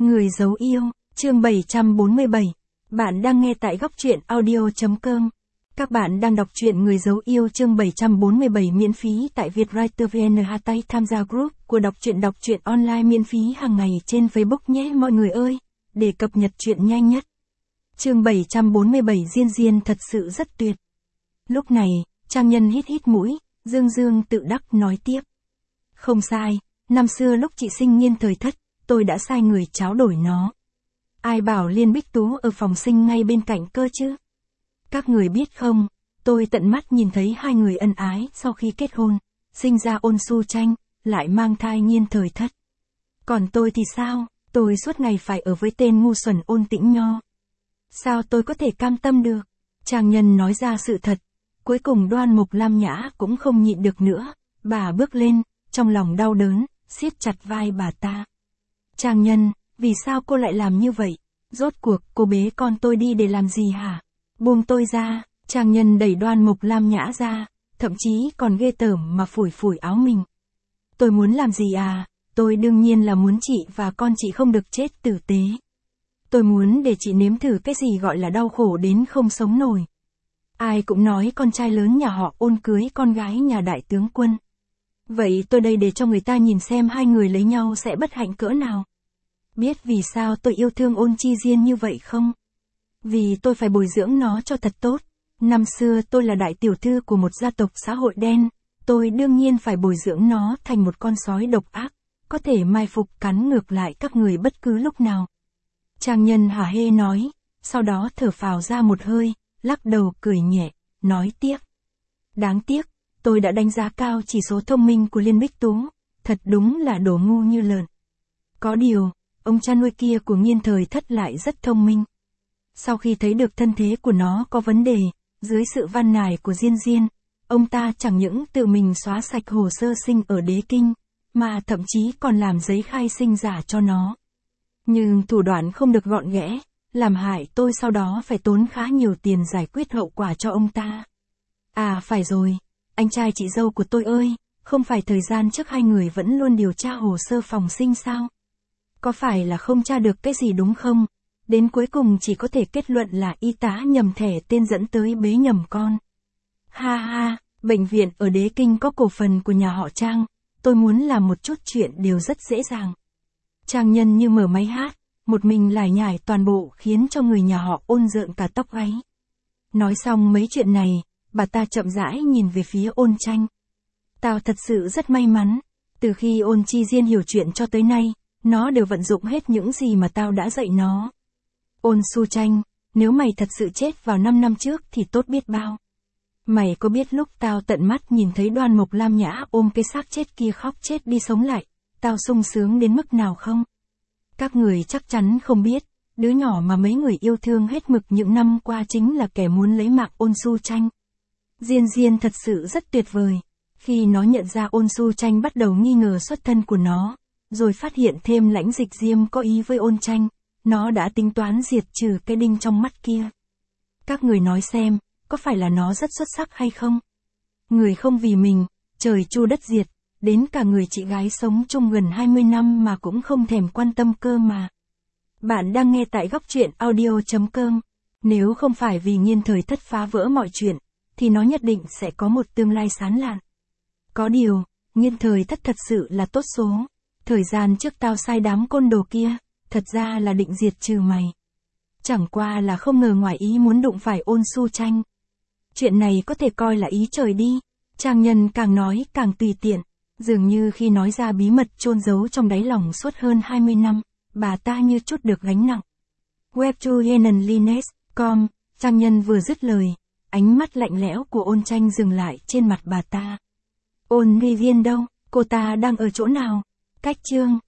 Người giấu yêu, chương 747. Bạn đang nghe tại góc truyện audio.com. Các bạn đang đọc truyện Người giấu yêu chương 747 miễn phí tại Vietwriter VN. Hãy tham gia group của đọc truyện online miễn phí hàng ngày trên Facebook nhé mọi người ơi, để cập nhật truyện nhanh nhất. Chương 747 Diên thật sự rất tuyệt. Lúc này, Trang Nhân hít mũi, dương tự đắc nói tiếp. Không sai, năm xưa lúc chị sinh Nhiên thời thất, tôi đã sai người tráo đổi nó. Ai bảo Liên Bích Tú ở phòng sinh ngay bên cạnh cơ chứ? Các người biết không, tôi tận mắt nhìn thấy hai người ân ái sau khi kết hôn, sinh ra Ôn Su Tranh, lại mang thai Nhiên thời thất. Còn tôi thì sao, tôi suốt ngày phải ở với tên ngu xuẩn Ôn Tĩnh Nho. Sao tôi có thể cam tâm được? Trang Nhân nói ra sự thật, cuối cùng Đoan Mục Lam Nhã cũng không nhịn được nữa, bà bước lên, trong lòng đau đớn, siết chặt vai bà ta. Trang Nhân, vì sao cô lại làm như vậy? Rốt cuộc cô bế con tôi đi để làm gì hả? Buông tôi ra. Trang Nhân đẩy Đoan Mục Lam Nhã ra, thậm chí còn ghê tởm mà phủi áo mình. Tôi muốn làm gì à? Tôi đương nhiên là muốn chị và con chị không được chết tử tế. Tôi muốn để chị nếm thử cái gì gọi là đau khổ đến không sống nổi. Ai cũng nói con trai lớn nhà họ Ôn cưới con gái nhà đại tướng quân. Vậy tôi đây để cho người ta nhìn xem hai người lấy nhau sẽ bất hạnh cỡ nào. Biết vì sao tôi yêu thương Ôn Chi Diên như vậy không? Vì tôi phải bồi dưỡng nó cho thật tốt. Năm xưa tôi là đại tiểu thư của một gia tộc xã hội đen, tôi đương nhiên phải bồi dưỡng nó thành một con sói độc ác, có thể mai phục cắn ngược lại các người bất cứ lúc nào. Trang Nhân hả hê nói, sau đó thở phào ra một hơi, lắc đầu cười nhẹ, nói tiếp. Đáng tiếc, tôi đã đánh giá cao chỉ số thông minh của Liên Bích Tú, thật đúng là đồ ngu như lợn. Có điều, ông cha nuôi kia của Nhiên thời thất lại rất thông minh. Sau khi thấy được thân thế của nó có vấn đề, dưới sự van nài của Diên, ông ta chẳng những tự mình xóa sạch hồ sơ sinh ở Đế Kinh, mà thậm chí còn làm giấy khai sinh giả cho nó. Nhưng thủ đoạn không được gọn ghẽ, làm hại tôi sau đó phải tốn khá nhiều tiền giải quyết hậu quả cho ông ta. À phải rồi, anh trai chị dâu của tôi ơi, không phải thời gian trước hai người vẫn luôn điều tra hồ sơ phòng sinh sao? Có phải là không tra được cái gì đúng không? Đến cuối cùng chỉ có thể kết luận là y tá nhầm thẻ tên dẫn tới bế nhầm con. Ha ha, bệnh viện ở Đế Kinh có cổ phần của nhà họ Trang, tôi muốn làm một chút chuyện đều rất dễ dàng. Trang Nhân như mở máy hát, một mình lải nhải toàn bộ khiến cho người nhà họ Ôn rợn cả tóc gáy. Nói xong mấy chuyện này, bà ta chậm rãi nhìn về phía Ôn Tranh. Tao thật sự rất may mắn, từ khi Ôn Chi Diên hiểu chuyện cho tới nay, nó đều vận dụng hết những gì mà tao đã dạy nó. Ôn Su Tranh, nếu mày thật sự chết vào 5 năm trước thì tốt biết bao. Mày có biết lúc tao tận mắt nhìn thấy Đoan Mục Lam Nhã ôm cái xác chết kia khóc chết đi sống lại, tao sung sướng đến mức nào không? Các người chắc chắn không biết, đứa nhỏ mà mấy người yêu thương hết mực những năm qua chính là kẻ muốn lấy mạng Ôn Su Tranh. Diên thật sự rất tuyệt vời. Khi nó nhận ra Ôn Su Tranh bắt đầu nghi ngờ xuất thân của nó, rồi phát hiện thêm Lãnh Dịch Diêm có ý với Ôn Tranh, nó đã tính toán diệt trừ cái đinh trong mắt kia. Các người nói xem, có phải là nó rất xuất sắc hay không? Người không vì mình, trời chu đất diệt, đến cả người chị gái sống chung gần 20 năm mà cũng không thèm quan tâm cơ mà. Bạn đang nghe tại góc truyện audio.com. Nếu không phải vì Nhiên thời thất phá vỡ mọi chuyện, thì nó nhất định sẽ có một tương lai sáng lạn. Có điều, Nhiên thời thất thật sự là tốt số. Thời gian trước tao sai đám côn đồ kia, thật ra là định diệt trừ mày. Chẳng qua là không ngờ ngoài ý muốn đụng phải Ôn Su Tranh. Chuyện này có thể coi là ý trời đi. Trang Nhân càng nói càng tùy tiện, dường như khi nói ra bí mật chôn giấu trong đáy lòng suốt hơn 20 năm, bà ta như chút được gánh nặng. Webtoonliness.com, Trang Nhân vừa dứt lời, ánh mắt lạnh lẽo của Ôn Tranh dừng lại trên mặt bà ta. Ôn Ri Viên đâu, cô ta đang ở chỗ nào? Cách chương